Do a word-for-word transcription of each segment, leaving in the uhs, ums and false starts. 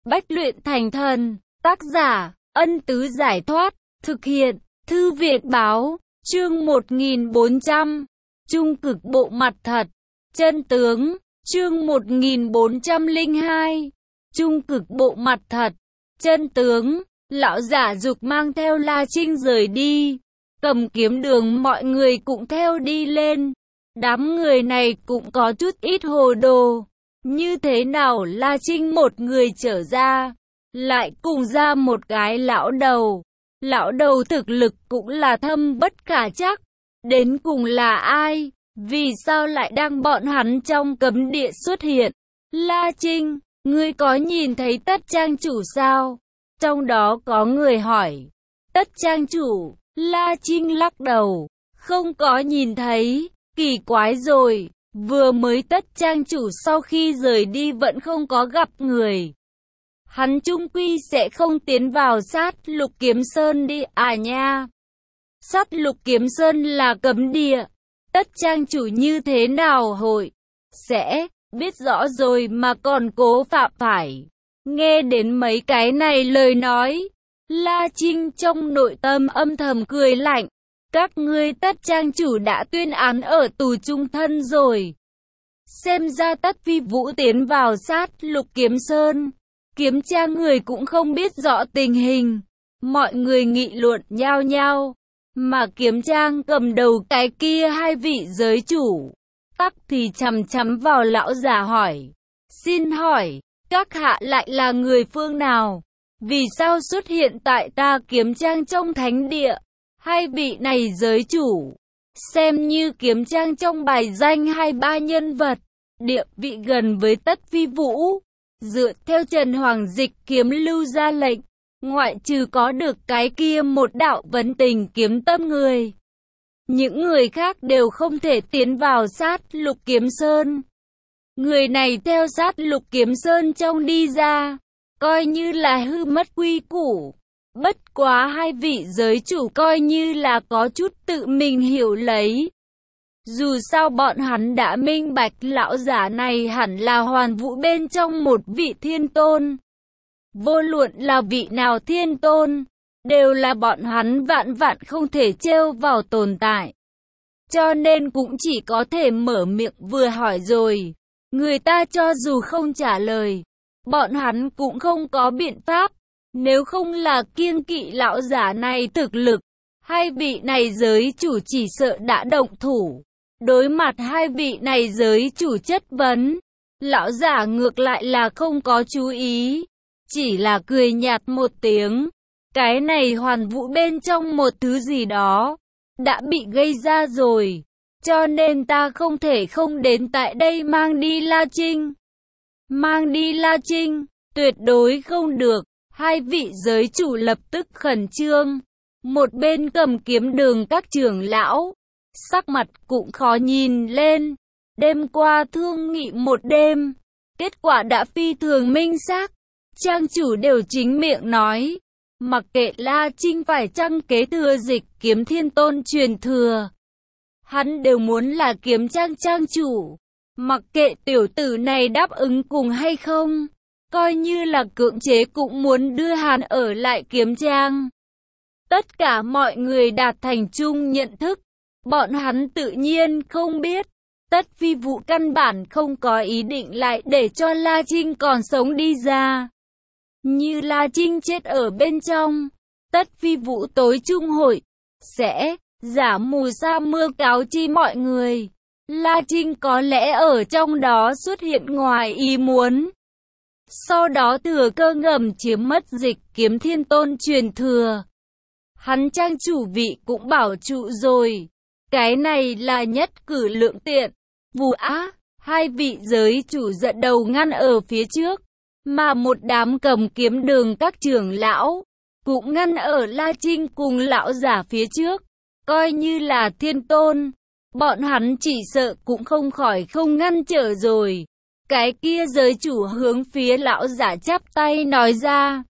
bách luyện thành thần. Tác giả, Ân Tứ Giải Thoát. Thực hiện, Thư Viện Báo. Chương một nghìn bốn trăm. Trung cực bộ mặt thật. Chân tướng. Chương một nghìn bốn trăm lẻ hai. Trung cực bộ mặt thật. Chân tướng. Lão giả dục mang theo La Trinh rời đi. Cầm kiếm đường mọi người cũng theo đi lên. Đám người này cũng có chút ít hồ đồ. Như thế nào La Trinh một người trở ra, lại cùng ra một cái lão đầu. Lão đầu thực lực cũng là thâm bất khả chắc. Đến cùng là ai? Vì sao lại đang bọn hắn trong cấm địa xuất hiện? La Trinh, ngươi có nhìn thấy Tất trang chủ sao? Trong đó có người hỏi. Tất trang chủ? La Trinh lắc đầu. Không có nhìn thấy. Kỳ quái rồi. Vừa mới Tất trang chủ sau khi rời đi vẫn không có gặp người. Hắn chung quy sẽ không tiến vào sát lục kiếm sơn đi à nha. Sát lục kiếm sơn là cấm địa. Tất trang chủ như thế nào hội sẽ biết rõ rồi mà còn cố phạm phải. Nghe đến mấy cái này lời nói, La Trinh trong nội tâm âm thầm cười lạnh. Các ngươi Tất trang chủ đã tuyên án ở tù chung thân rồi. Xem ra Tất Phi Vũ tiến vào sát lục kiếm sơn. Kiếm tra người cũng không biết rõ tình hình. Mọi người nghị luận nhao nhao. Mà kiếm trang cầm đầu cái kia hai vị giới chủ. Tắc thì chằm chằm vào lão già hỏi. Xin hỏi, các hạ lại là người phương nào? Vì sao xuất hiện tại ta kiếm trang trong thánh địa? Hai vị này giới chủ, xem như kiếm trang trong bài danh hai ba nhân vật, địa vị gần với Tất Phi Vũ. Dựa theo Trần Hoàng Dịch kiếm lưu ra lệnh, ngoại trừ có được cái kia một đạo vấn tình kiếm tâm người, những người khác đều không thể tiến vào sát lục kiếm sơn. Người này theo sát lục kiếm sơn trong đi ra, coi như là hư mất quy củ. Bất quá hai vị giới chủ coi như là có chút tự mình hiểu lấy. Dù sao bọn hắn đã minh bạch lão giả này hẳn là hoàn vũ bên trong một vị thiên tôn. Vô luận là vị nào thiên tôn, đều là bọn hắn vạn vạn không thể trêu vào tồn tại. Cho nên cũng chỉ có thể mở miệng vừa hỏi rồi. Người ta cho dù không trả lời, bọn hắn cũng không có biện pháp. Nếu không là kiêng kỵ lão giả này thực lực, hai vị này giới chủ chỉ sợ đã động thủ. Đối mặt hai vị này giới chủ chất vấn, lão giả ngược lại là không có chú ý, chỉ là cười nhạt một tiếng. Cái này hoàn vũ bên trong một thứ gì đó đã bị gây ra rồi, cho nên ta không thể không đến tại đây mang đi La Trinh. Mang đi La Trinh, tuyệt đối không được. Hai vị giới chủ lập tức khẩn trương. Một bên cầm kiếm đường các trưởng lão, sắc mặt cũng khó nhìn lên. Đêm qua thương nghị một đêm, kết quả đã phi thường minh xác. Trang chủ đều chính miệng nói, mặc kệ La Trinh phải chăng kế thừa dịch kiếm thiên tôn truyền thừa, hắn đều muốn là kiếm trang trang chủ. Mặc kệ tiểu tử này đáp ứng cùng hay không, coi như là cưỡng chế cũng muốn đưa hắn ở lại kiếm trang. Tất cả mọi người đạt thành chung nhận thức. Bọn hắn tự nhiên không biết, Tất Phi Vũ căn bản không có ý định lại để cho La Trinh còn sống đi ra. Như La Trinh chết ở bên trong, Tất Phi Vũ tối trung hội sẽ giả mù sa mưa cáo chi mọi người. La Trinh có lẽ ở trong đó xuất hiện ngoài ý muốn. Sau đó thừa cơ ngầm chiếm mất dịch kiếm thiên tôn truyền thừa. Hắn trang chủ vị cũng bảo trụ rồi. Cái này là nhất cử lượng tiện. Vù á, hai vị giới chủ dẫn đầu ngăn ở phía trước. Mà một đám cầm kiếm đường các trưởng lão cũng ngăn ở La Trinh cùng lão giả phía trước. Coi như là thiên tôn, bọn hắn chỉ sợ cũng không khỏi không ngăn trở rồi. Cái kia giới chủ hướng phía lão giả chắp tay nói ra.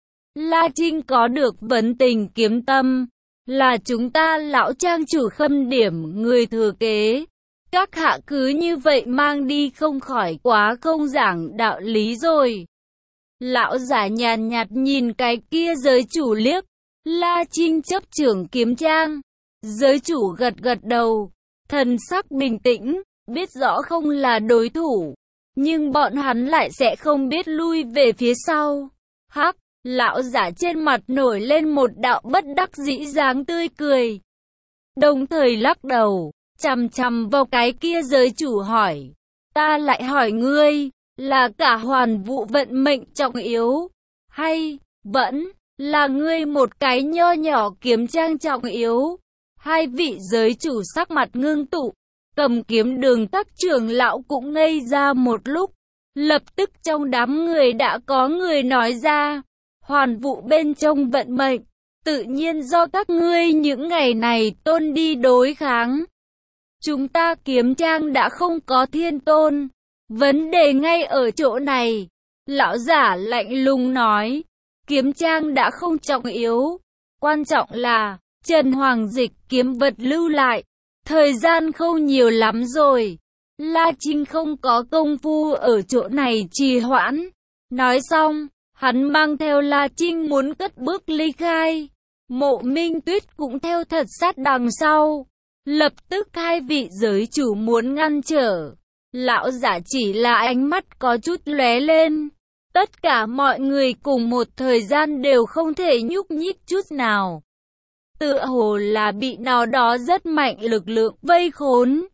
La Trinh có được vấn tình kiếm tâm, là chúng ta lão trang chủ khâm điểm người thừa kế. Các hạ cứ như vậy mang đi không khỏi quá không giảng đạo lý rồi. Lão giả nhàn nhạt nhìn cái kia giới chủ liếc. La Trinh chấp trưởng kiếm trang. Giới chủ gật gật đầu, thần sắc bình tĩnh, biết rõ không là đối thủ, nhưng bọn hắn lại sẽ không biết lui về phía sau. Hắc, lão giả trên mặt nổi lên một đạo bất đắc dĩ dáng tươi cười. Đồng thời lắc đầu, chằm chằm vào cái kia giới chủ hỏi. Ta lại hỏi ngươi, là cả hoàn vũ vận mệnh trọng yếu, hay vẫn là ngươi một cái nho nhỏ kiếm trang trọng yếu? Hai vị giới chủ sắc mặt ngưng tụ, cầm kiếm đường Tắc trưởng lão cũng ngây ra một lúc. Lập tức trong đám người đã có người nói ra, hoàn vũ bên trong vận mệnh, tự nhiên do các ngươi những ngày này tôn đi đối kháng. Chúng ta kiếm trang đã không có thiên tôn, vấn đề ngay ở chỗ này. Lão giả lạnh lùng nói, kiếm trang đã không trọng yếu, quan trọng là Trần Hoàng Dịch kiếm vật lưu lại, thời gian không nhiều lắm rồi. La Trinh không có công phu ở chỗ này trì hoãn. Nói xong, hắn mang theo La Trinh muốn cất bước ly khai. Mộ Minh Tuyết cũng theo thật sát đằng sau. Lập tức hai vị giới chủ muốn ngăn trở. Lão giả chỉ là ánh mắt có chút lóe lên. Tất cả mọi người cùng một thời gian đều không thể nhúc nhích chút nào. Tựa hồ là bị nào đó rất mạnh lực lượng vây khốn.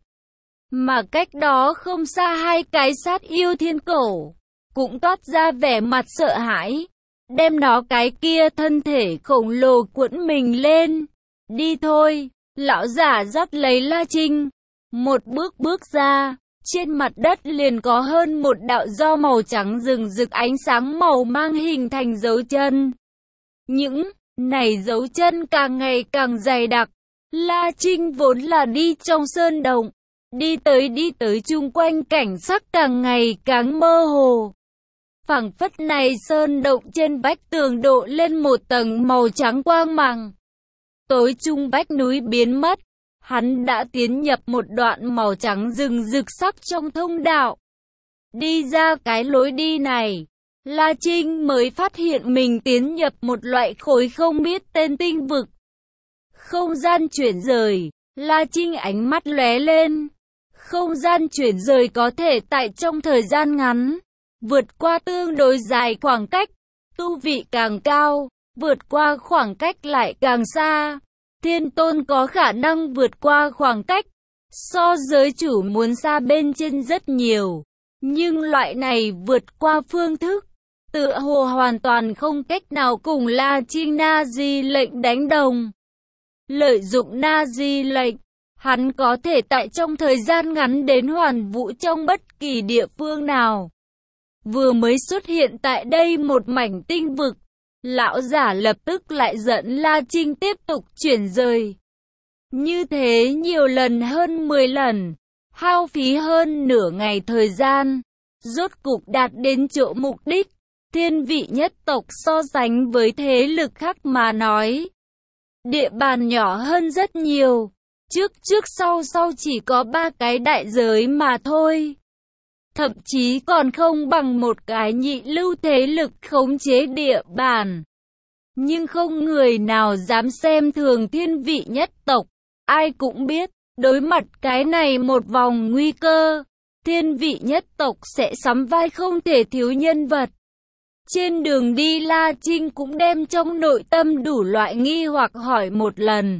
Mà cách đó không xa hai cái sát yêu thiên cổ, cũng toát ra vẻ mặt sợ hãi, đem nó cái kia thân thể khổng lồ cuộn mình lên. Đi thôi, lão giả dắt lấy La Trinh, một bước bước ra, trên mặt đất liền có hơn một đạo do màu trắng rừng rực ánh sáng màu mang hình thành dấu chân. Những này dấu chân càng ngày càng dày đặc. La Trinh vốn là đi trong sơn động, đi tới đi tới chung quanh cảnh sắc càng ngày càng mơ hồ. Phảng phất này sơn động trên vách tường độ lên một tầng màu trắng quang mang. Tối trung vách núi biến mất, hắn đã tiến nhập một đoạn màu trắng rừng rực sắc trong thông đạo. Đi ra cái lối đi này, La Trinh mới phát hiện mình tiến nhập một loại khối không biết tên tinh vực. Không gian chuyển rời, La Trinh ánh mắt lóe lên. Không gian chuyển rời có thể tại trong thời gian ngắn, vượt qua tương đối dài khoảng cách, tu vị càng cao, vượt qua khoảng cách lại càng xa. Thiên tôn có khả năng vượt qua khoảng cách, so giới chủ muốn xa bên trên rất nhiều. Nhưng loại này vượt qua phương thức, tựa hồ hoàn toàn không cách nào cùng La Trinh Na Di lệnh đánh đồng. Lợi dụng Na Di lệnh, hắn có thể tại trong thời gian ngắn đến hoàn vũ trong bất kỳ địa phương nào. Vừa mới xuất hiện tại đây một mảnh tinh vực, lão giả lập tức lại dẫn La Trinh tiếp tục chuyển rời. Như thế nhiều lần hơn mười lần, hao phí hơn nửa ngày thời gian, rốt cục đạt đến chỗ mục đích. Thiên vị nhất tộc so sánh với thế lực khác mà nói, địa bàn nhỏ hơn rất nhiều. Trước trước sau sau chỉ có ba cái đại giới mà thôi. Thậm chí còn không bằng một cái nhị lưu thế lực khống chế địa bàn. Nhưng không người nào dám xem thường thiên vị nhất tộc. Ai cũng biết, đối mặt cái này một vòng nguy cơ, thiên vị nhất tộc sẽ sắm vai không thể thiếu nhân vật. Trên đường đi La Trinh cũng đem trong nội tâm đủ loại nghi hoặc hỏi một lần.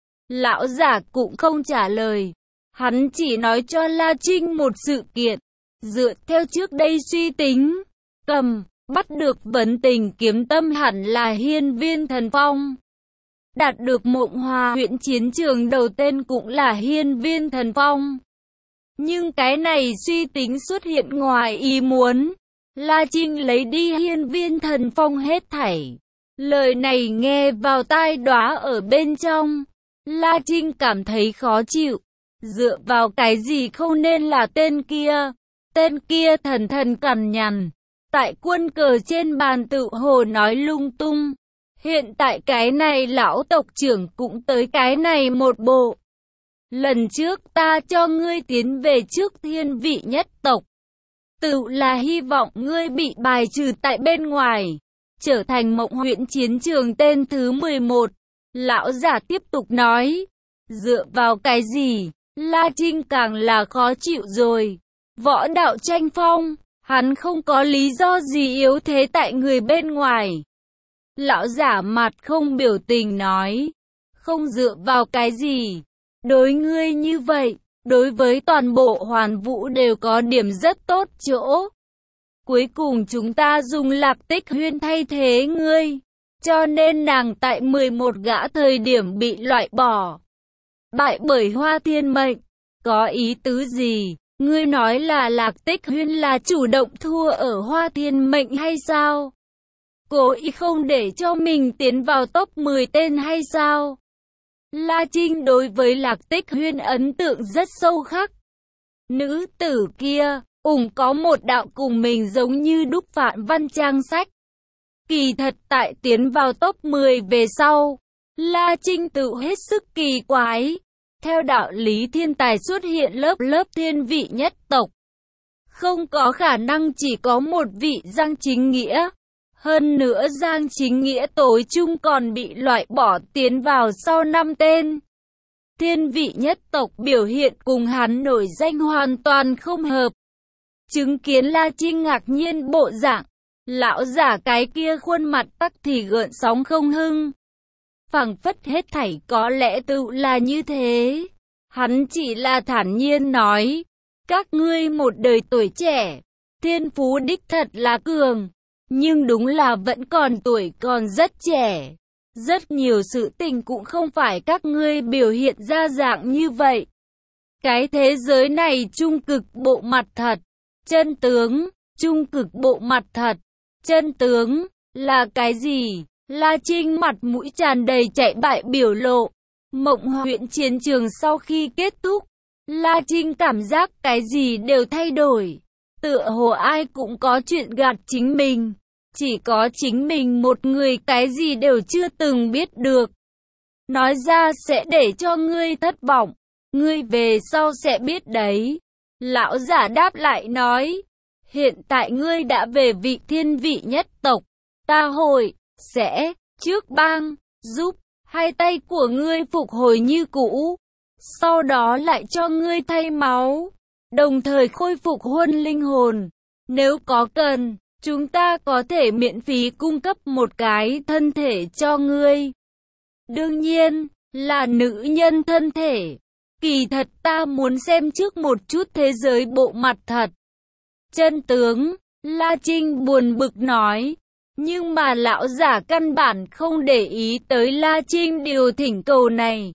Lão giả cũng không trả lời. Hắn chỉ nói cho La Trinh một sự kiện. Dựa theo trước đây suy tính, cầm, bắt được vấn tình kiếm tâm hẳn là hiên viên thần phong. Đạt được Mộng Hòa huyện chiến trường đầu tên cũng là hiên viên thần phong. Nhưng cái này suy tính xuất hiện ngoài ý muốn. La Trinh lấy đi hiên viên thần phong hết thảy. Lời này nghe vào tai đóa ở bên trong. La Trinh cảm thấy khó chịu. Dựa vào cái gì không nên là tên kia. Tên kia thần thần cằn nhằn. Tại quân cờ trên bàn tự hồ nói lung tung. Hiện tại cái này lão tộc trưởng cũng tới cái này một bộ. Lần trước ta cho ngươi tiến về trước thiên vị nhất tộc. tự là hy vọng ngươi bị bài trừ tại bên ngoài, trở thành Mộng Huyễn chiến trường tên thứ mười một. Lão giả tiếp tục nói, dựa vào cái gì? La Trinh càng là khó chịu rồi. Võ đạo tranh phong, hắn không có lý do gì yếu thế tại người bên ngoài. Lão giả mặt không biểu tình nói, không dựa vào cái gì? Đối ngươi như vậy, đối với toàn bộ Hoàn Vũ đều có điểm rất tốt chỗ. Cuối cùng chúng ta dùng Lạc Tích Huyên thay thế ngươi, cho nên nàng tại mười một gã thời điểm bị loại bỏ. Bại bởi Hoa Thiên Mệnh, có ý tứ gì? Ngươi nói là Lạc Tích Huyên là chủ động thua ở Hoa Thiên Mệnh hay sao? Cố ý không để cho mình tiến vào top mười tên hay sao? La Trinh đối với Lạc Tích Huyên ấn tượng rất sâu khắc. Nữ tử kia, ủng có một đạo cùng mình giống như đúc Phạn Văn trang sách. Kỳ thật tại tiến vào top mười về sau, La Trinh tự hết sức kỳ quái. Theo đạo lý thiên tài xuất hiện lớp lớp thiên vị nhất tộc. Không có khả năng chỉ có một vị Giang Chính Nghĩa. Hơn nữa Giang Chính Nghĩa tối chung còn bị loại bỏ tiến vào sau năm tên. Thiên vị nhất tộc biểu hiện cùng hắn nổi danh hoàn toàn không hợp. Chứng kiến La Trinh ngạc nhiên bộ dạng, lão giả cái kia khuôn mặt tắc thì gợn sóng không hưng. Phảng phất hết thảy có lẽ tự là như thế. Hắn chỉ là thản nhiên nói, các ngươi một đời tuổi trẻ, thiên phú đích thật là cường, nhưng đúng là vẫn còn tuổi còn rất trẻ. Rất nhiều sự tình cũng không phải các ngươi biểu hiện ra dạng như vậy. Cái thế giới này trung cực bộ mặt thật, chân tướng, trung cực bộ mặt thật, chân tướng, là cái gì? La Trinh mặt mũi tràn đầy chạy bại biểu lộ. Mộng Huyễn chiến trường sau khi kết thúc, La Trinh cảm giác cái gì đều thay đổi. Tựa hồ ai cũng có chuyện gạt chính mình. Chỉ có chính mình một người cái gì đều chưa từng biết được. Nói ra sẽ để cho ngươi thất vọng. Ngươi về sau sẽ biết đấy. Lão giả đáp lại nói. Hiện tại ngươi đã về vị thiên vị nhất tộc. Ta hội, sẽ, trước bang, giúp, hai tay của ngươi phục hồi như cũ. Sau đó lại cho ngươi thay máu. Đồng thời khôi phục huân linh hồn. Nếu có cần, chúng ta có thể miễn phí cung cấp một cái thân thể cho ngươi. Đương nhiên, là nữ nhân thân thể. Kỳ thật ta muốn xem trước một chút thế giới bộ mặt thật. Chân tướng, La Trinh buồn bực nói. Nhưng mà lão giả căn bản không để ý tới La Trinh điều thỉnh cầu này.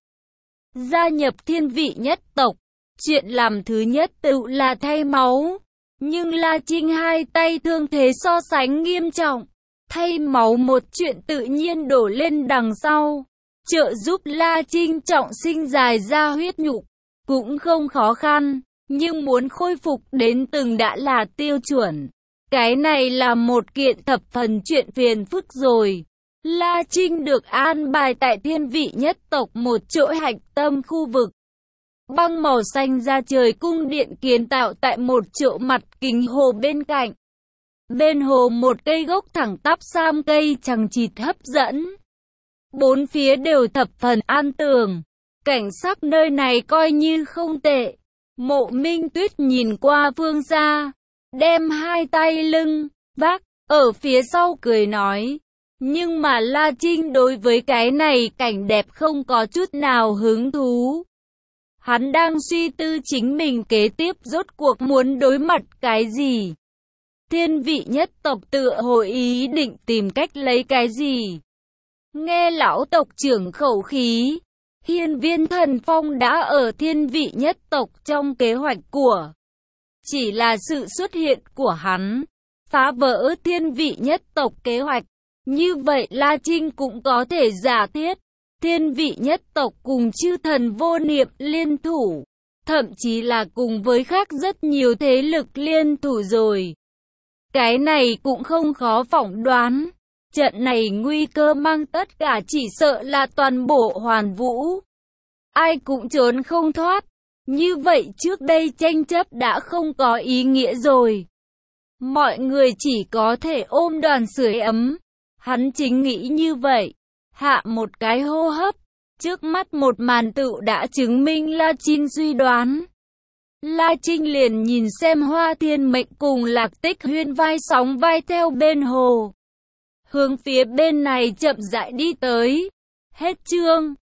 Gia nhập thiên vị nhất tộc, chuyện làm thứ nhất tự là thay máu. Nhưng La Trinh hai tay thương thế so sánh nghiêm trọng. Thay máu một chuyện tự nhiên đổ lên đằng sau. Trợ giúp La Trinh trọng sinh dài ra huyết nhục. Cũng không khó khăn. Nhưng muốn khôi phục đến từng đã là tiêu chuẩn. Cái này là một kiện thập phần chuyện phiền phức rồi. La Trinh được an bài tại thiên vị nhất tộc một chỗ hạch tâm khu vực. Băng màu xanh ra trời cung điện kiến tạo tại một chỗ mặt kính hồ bên cạnh. Bên hồ một cây gốc thẳng tắp sam cây chằng chịt hấp dẫn. Bốn phía đều thập phần an tường. Cảnh sắc nơi này coi như không tệ. Mộ Minh Tuyết nhìn qua phương xa, đem hai tay lưng, vác, ở phía sau cười nói. Nhưng mà La Trinh đối với cái này cảnh đẹp không có chút nào hứng thú. Hắn đang suy tư chính mình kế tiếp rốt cuộc muốn đối mặt cái gì. Thiên vị nhất tộc tựa hội ý định tìm cách lấy cái gì. Nghe lão tộc trưởng khẩu khí, Hiên Viên Thần Phong đã ở thiên vị nhất tộc trong kế hoạch của. Chỉ là sự xuất hiện của hắn, phá vỡ thiên vị nhất tộc kế hoạch. Như vậy La Trinh cũng có thể giả thiết, thiên vị nhất tộc cùng chư thần vô niệm liên thủ. Thậm chí là cùng với khác rất nhiều thế lực liên thủ rồi. Cái này cũng không khó phỏng đoán. Trận này nguy cơ mang tất cả chỉ sợ là toàn bộ Hoàn Vũ. Ai cũng trốn không thoát. Như vậy trước đây tranh chấp đã không có ý nghĩa rồi. mọi người chỉ có thể ôm đoàn sưởi ấm. Hắn chính nghĩ như vậy. Hạ một cái hô hấp. Trước mắt một màn tựu đã chứng minh La Trinh suy đoán. La Trinh liền nhìn xem Hoa Thiên Mệnh cùng Lạc Tích Huyên vai sóng vai theo bên hồ. Hướng phía bên này chậm rãi đi tới. Hết chương.